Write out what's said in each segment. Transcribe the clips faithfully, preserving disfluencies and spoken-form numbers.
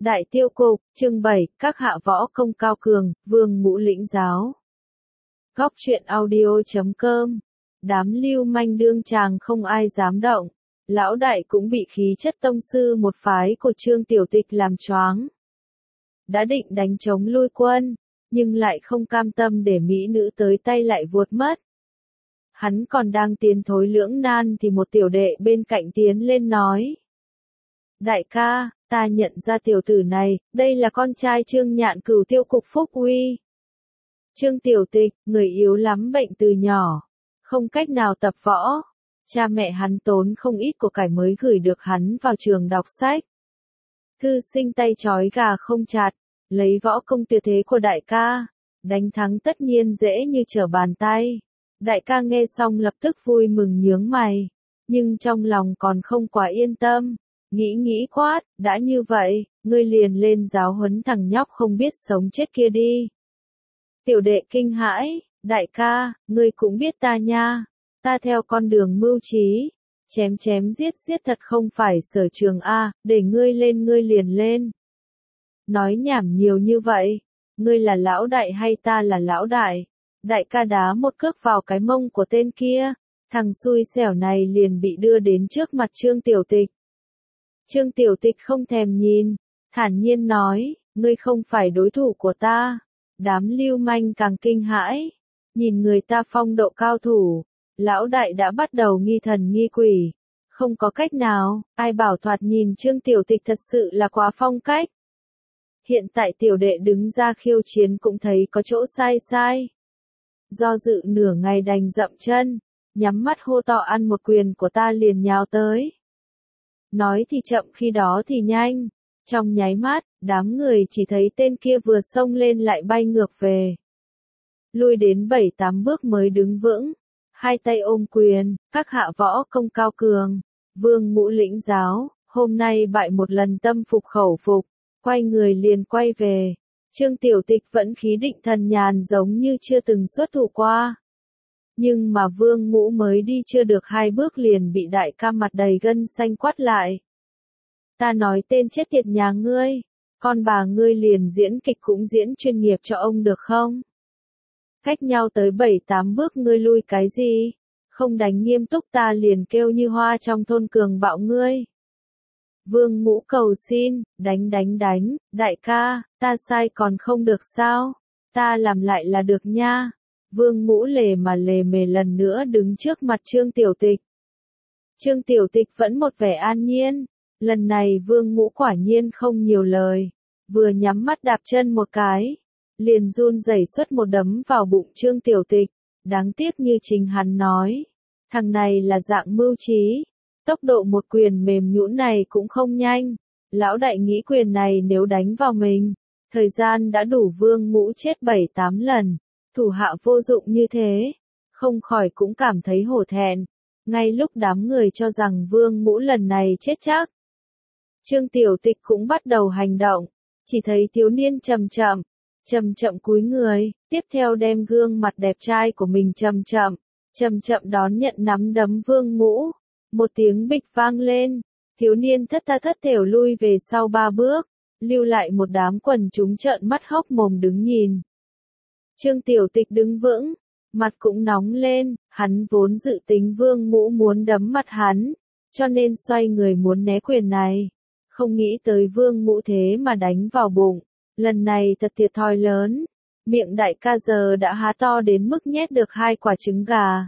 Đại tiêu cục, chương bảy, các hạ võ công cao cường, vương ngũ lĩnh giáo. Góc truyện audio chấm com. Đám lưu manh đương chàng không ai dám động. Lão đại cũng bị khí chất tông sư một phái của Trương Tiểu Tịch làm choáng. Đã định đánh chống lui quân, nhưng lại không cam tâm để mỹ nữ tới tay lại vuột mất. Hắn còn đang tiến thối lưỡng nan thì một tiểu đệ bên cạnh tiến lên nói. Đại ca, ta nhận ra tiểu tử này, đây là con trai Trương Nhạn Cửu Tiêu cục Phúc Uy. Trương Tiểu Tịch, người yếu lắm bệnh từ nhỏ, không cách nào tập võ. Cha mẹ hắn tốn không ít của cải mới gửi được hắn vào trường đọc sách. Thư sinh tay trói gà không chặt, lấy võ công tuyệt thế của đại ca, đánh thắng tất nhiên dễ như trở bàn tay. Đại ca nghe xong lập tức vui mừng nhướng mày, nhưng trong lòng còn không quá yên tâm. Nghĩ nghĩ quát, đã như vậy, ngươi liền lên giáo huấn thằng nhóc không biết sống chết kia đi. Tiểu đệ kinh hãi, đại ca, ngươi cũng biết ta nha, ta theo con đường mưu trí, chém chém giết giết thật không phải sở trường A, để ngươi lên ngươi liền lên. Nói nhảm nhiều như vậy, ngươi là lão đại hay ta là lão đại? Đại ca đá một cước vào cái mông của tên kia, thằng xui xẻo này liền bị đưa đến trước mặt Trương Tiểu Tịch. Trương Tiểu Tịch không thèm nhìn, thản nhiên nói, ngươi không phải đối thủ của ta. Đám lưu manh càng kinh hãi, nhìn người ta phong độ cao thủ, lão đại đã bắt đầu nghi thần nghi quỷ. Không có cách nào, ai bảo thoạt nhìn Trương Tiểu Tịch thật sự là quá phong cách. Hiện tại tiểu đệ đứng ra khiêu chiến cũng thấy có chỗ sai sai. Do dự nửa ngày đành dậm chân, nhắm mắt hô to ăn một quyền của ta liền nhào tới. Nói thì chậm khi đó thì nhanh, trong nháy mắt, đám người chỉ thấy tên kia vừa xông lên lại bay ngược về. Lui đến bảy tám bước mới đứng vững, hai tay ôm quyền, các hạ võ công cao cường, vương ngũ lĩnh giáo, hôm nay bại một lần tâm phục khẩu phục, quay người liền quay về. Trương Tiểu Tịch vẫn khí định thần nhàn giống như chưa từng xuất thủ qua. Nhưng mà vương ngũ mới đi chưa được hai bước liền bị đại ca mặt đầy gân xanh quát lại. Ta nói tên chết tiệt nhà ngươi, con bà ngươi liền diễn kịch cũng diễn chuyên nghiệp cho ông được không? Cách nhau tới bảy tám bước ngươi lui cái gì? Không đánh nghiêm túc ta liền kêu như hoa trong thôn cường bạo ngươi. Vương ngũ cầu xin, đánh đánh đánh, đại ca, ta sai còn không được sao? Ta làm lại là được nha. Vương ngũ lề mà lề mề lần nữa đứng trước mặt Trương Tiểu Tịch. Trương Tiểu Tịch vẫn một vẻ an nhiên, lần này vương ngũ quả nhiên không nhiều lời, vừa nhắm mắt đạp chân một cái, liền run rẩy xuất một đấm vào bụng Trương Tiểu Tịch, đáng tiếc như chính hắn nói, thằng này là dạng mưu trí, tốc độ một quyền mềm nhũn này cũng không nhanh, lão đại nghĩ quyền này nếu đánh vào mình, thời gian đã đủ vương ngũ chết bảy tám lần. Thủ hạ vô dụng như thế, không khỏi cũng cảm thấy hổ thẹn, ngay lúc đám người cho rằng vương ngũ lần này chết chắc. Trương Tiểu Tịch cũng bắt đầu hành động, chỉ thấy thiếu niên chậm chậm, chậm chậm cúi người, tiếp theo đem gương mặt đẹp trai của mình chậm chậm, chậm chậm đón nhận nắm đấm vương ngũ, một tiếng bịch vang lên, thiếu niên thất tha thất thểu lui về sau ba bước, lưu lại một đám quần chúng trợn mắt hốc mồm đứng nhìn. Trương Tiểu Tịch đứng vững, mặt cũng nóng lên, hắn vốn dự tính vương ngũ muốn đấm mặt hắn, cho nên xoay người muốn né quyền này. Không nghĩ tới vương ngũ thế mà đánh vào bụng, lần này thật thiệt thòi lớn, miệng đại ca giờ đã há to đến mức nhét được hai quả trứng gà.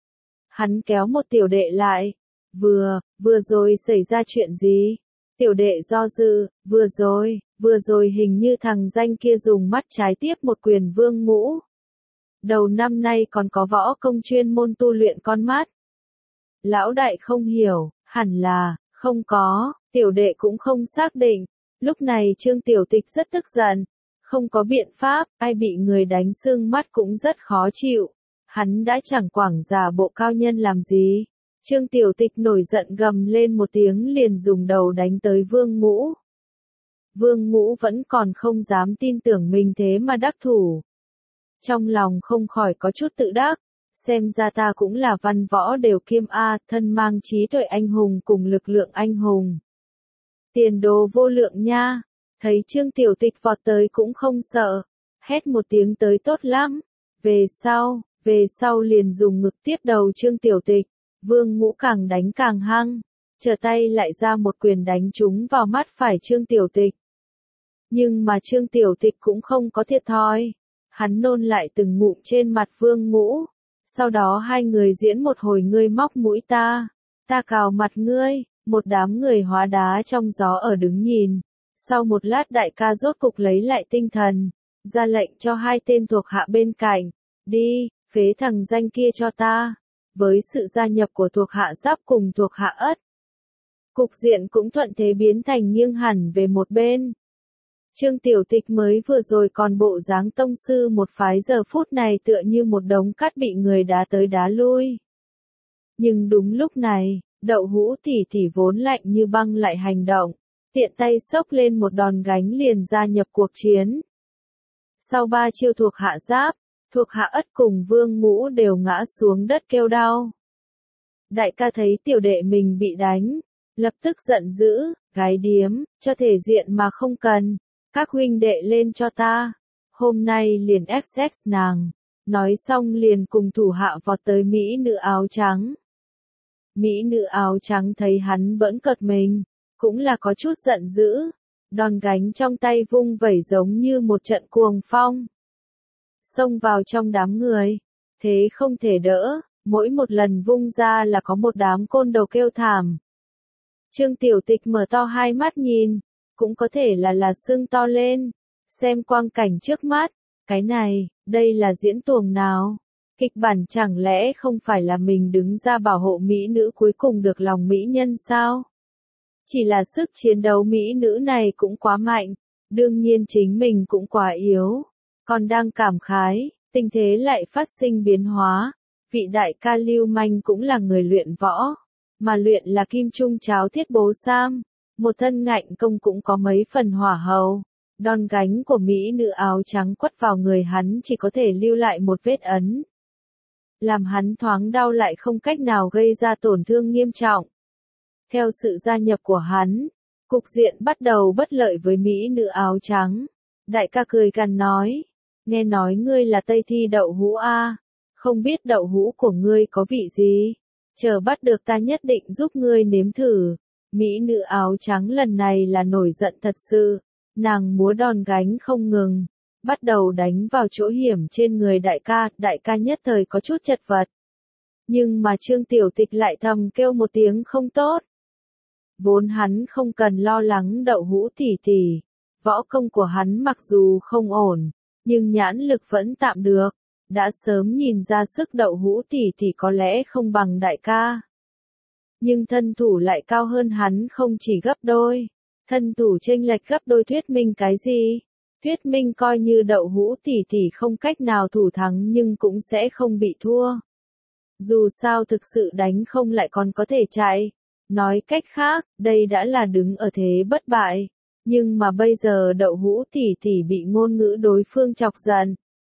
Hắn kéo một tiểu đệ lại, vừa, vừa rồi xảy ra chuyện gì? Tiểu đệ do dự, vừa rồi, vừa rồi hình như thằng danh kia dùng mắt trái tiếp một quyền vương ngũ. Đầu năm nay còn có võ công chuyên môn tu luyện con mắt. Lão đại không hiểu, hẳn là, không có, tiểu đệ cũng không xác định. Lúc này Trương Tiểu Tịch rất tức giận, không có biện pháp, ai bị người đánh sưng mắt cũng rất khó chịu. Hắn đã chẳng quảng giả bộ cao nhân làm gì. Trương Tiểu Tịch nổi giận gầm lên một tiếng liền dùng đầu đánh tới vương ngũ. Vương ngũ vẫn còn không dám tin tưởng mình thế mà đắc thủ. Trong lòng không khỏi có chút tự đắc, xem ra ta cũng là văn võ đều kiêm A, thân mang trí tuệ anh hùng cùng lực lượng anh hùng. Tiền đồ vô lượng nha, Thấy Trương Tiểu Tịch vọt tới cũng không sợ, hét một tiếng tới tốt lắm. Về sau, về sau liền dùng ngực tiếp đầu Trương Tiểu Tịch, Vương Ngũ càng đánh càng hăng, trở tay lại ra một quyền đánh trúng vào mắt phải Trương Tiểu Tịch. Nhưng mà Trương Tiểu Tịch cũng không có thiệt thòi, hắn nôn lại từng ngụm trên mặt Vương Ngũ, sau đó hai người diễn một hồi ngươi móc mũi ta, ta cào mặt ngươi, một đám người hóa đá trong gió ở đứng nhìn. Sau một lát đại ca rốt cục lấy lại tinh thần, ra lệnh cho hai tên thuộc hạ bên cạnh, đi, phế thằng danh kia cho ta. Với sự gia nhập của thuộc hạ Giáp cùng thuộc hạ Ất, cục diện cũng thuận thế biến thành nghiêng hẳn về một bên. Trương Tiểu Tịch mới vừa rồi còn bộ dáng tông sư một phái, giờ phút này tựa như một đống cát bị người đá tới đá lui. Nhưng đúng lúc này, Đậu Hũ tỷ tỷ vốn lạnh như băng lại hành động, tiện tay xốc lên một đòn gánh liền gia nhập cuộc chiến. Sau ba chiêu thuộc hạ Giáp, thuộc hạ Ất cùng Vương Ngũ đều ngã xuống đất kêu đau. Đại ca thấy tiểu đệ mình bị đánh, lập tức giận dữ, gái điếm, cho thể diện mà không cần, các huynh đệ lên cho ta, hôm nay liền ép sex nàng, nói xong liền cùng thủ hạ vọt tới mỹ nữ áo trắng. Mỹ nữ áo trắng thấy hắn bỡn cợt mình, cũng là có chút giận dữ, đòn gánh trong tay vung vẩy giống như một trận cuồng phong. Xông vào trong đám người, thế không thể đỡ, mỗi một lần vung ra là có một đám côn đồ kêu thảm. Trương Tiểu Tịch mở to hai mắt nhìn, cũng có thể là là sưng to lên, xem quang cảnh trước mắt, cái này, đây là diễn tuồng nào? Kịch bản chẳng lẽ không phải là mình đứng ra bảo hộ mỹ nữ cuối cùng được lòng mỹ nhân sao? Chỉ là sức chiến đấu mỹ nữ này cũng quá mạnh, đương nhiên chính mình cũng quá yếu. Còn đang cảm khái, tình thế lại phát sinh biến hóa. Vị đại ca Lưu Manh cũng là người luyện võ, mà luyện là kim trung cháo thiết bố sam, một thân ngạnh công cũng có mấy phần hỏa hầu. Đòn gánh của mỹ nữ áo trắng quất vào người hắn chỉ có thể lưu lại một vết ấn, làm hắn thoáng đau lại không cách nào gây ra tổn thương nghiêm trọng. Theo sự gia nhập của hắn, cục diện bắt đầu bất lợi với mỹ nữ áo trắng. Đại ca cười gằn nói, nghe nói ngươi là Tây Thi Đậu Hũ a, không biết đậu hũ của ngươi có vị gì, chờ bắt được ta nhất định giúp ngươi nếm thử. Mỹ nữ áo trắng lần này là nổi giận thật sự, nàng múa đòn gánh không ngừng, bắt đầu đánh vào chỗ hiểm trên người đại ca, đại ca nhất thời có chút chật vật. Nhưng mà Trương Tiểu Tịch lại thầm kêu một tiếng không tốt. Vốn hắn không cần lo lắng Đậu Hũ tỷ tỷ, võ công của hắn mặc dù không ổn, nhưng nhãn lực vẫn tạm được, đã sớm nhìn ra sức Đậu Hũ tỷ tỷ có lẽ không bằng đại ca. Nhưng thân thủ lại cao hơn hắn không chỉ gấp đôi, thân thủ chênh lệch gấp đôi thuyết minh cái gì? Thuyết minh coi như Đậu Hũ tỷ tỷ không cách nào thủ thắng nhưng cũng sẽ không bị thua. Dù sao thực sự đánh không lại còn có thể chạy. Nói cách khác, đây đã là đứng ở thế bất bại. Nhưng mà bây giờ Đậu Hũ tỷ tỷ bị ngôn ngữ đối phương chọc giận.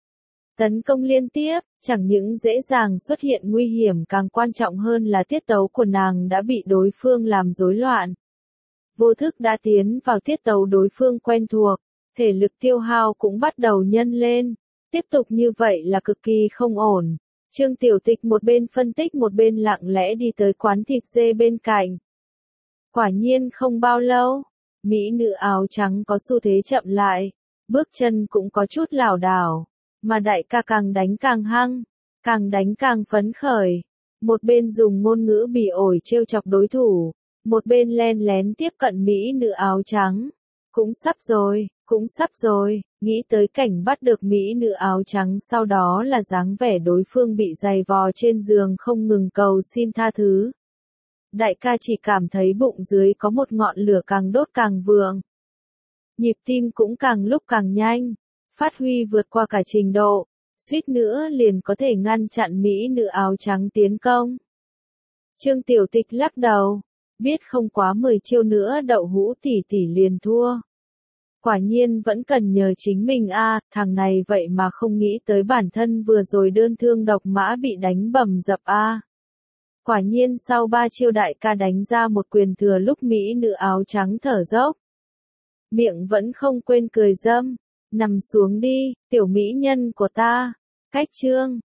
Tấn công liên tiếp, chẳng những dễ dàng xuất hiện nguy hiểm, càng quan trọng hơn là tiết tấu của nàng đã bị đối phương làm rối loạn. Vô thức đã tiến vào tiết tấu đối phương quen thuộc, thể lực tiêu hao cũng bắt đầu nhân lên. Tiếp tục như vậy là cực kỳ không ổn. Trương Tiểu Tịch một bên phân tích một bên lặng lẽ đi tới quán thịt dê bên cạnh. Quả nhiên không bao lâu, mỹ nữ áo trắng có xu thế chậm lại, bước chân cũng có chút lảo đảo, mà đại ca càng đánh càng hăng, càng đánh càng phấn khởi. Một bên dùng ngôn ngữ bỉ ổi trêu chọc đối thủ, một bên len lén tiếp cận mỹ nữ áo trắng. Cũng sắp rồi, cũng sắp rồi, nghĩ tới cảnh bắt được mỹ nữ áo trắng, sau đó là dáng vẻ đối phương bị giày vò trên giường không ngừng cầu xin tha thứ. Đại ca chỉ cảm thấy bụng dưới có một ngọn lửa càng đốt càng vượng. Nhịp tim cũng càng lúc càng nhanh, phát huy vượt qua cả trình độ, suýt nữa liền có thể ngăn chặn mỹ nữ áo trắng tiến công. Trương Tiểu Tịch lắc đầu, biết không quá mười chiêu nữa Đậu Hũ tỷ tỷ liền thua. Quả nhiên vẫn cần nhờ chính mình a, à, thằng này vậy mà không nghĩ tới bản thân vừa rồi đơn thương độc mã bị đánh bầm dập a. À. Quả nhiên sau ba chiêu đại ca đánh ra một quyền thừa lúc mỹ nữ áo trắng thở dốc. miệng vẫn không quên cười dâm. Nằm xuống đi, tiểu mỹ nhân của ta. Cách chương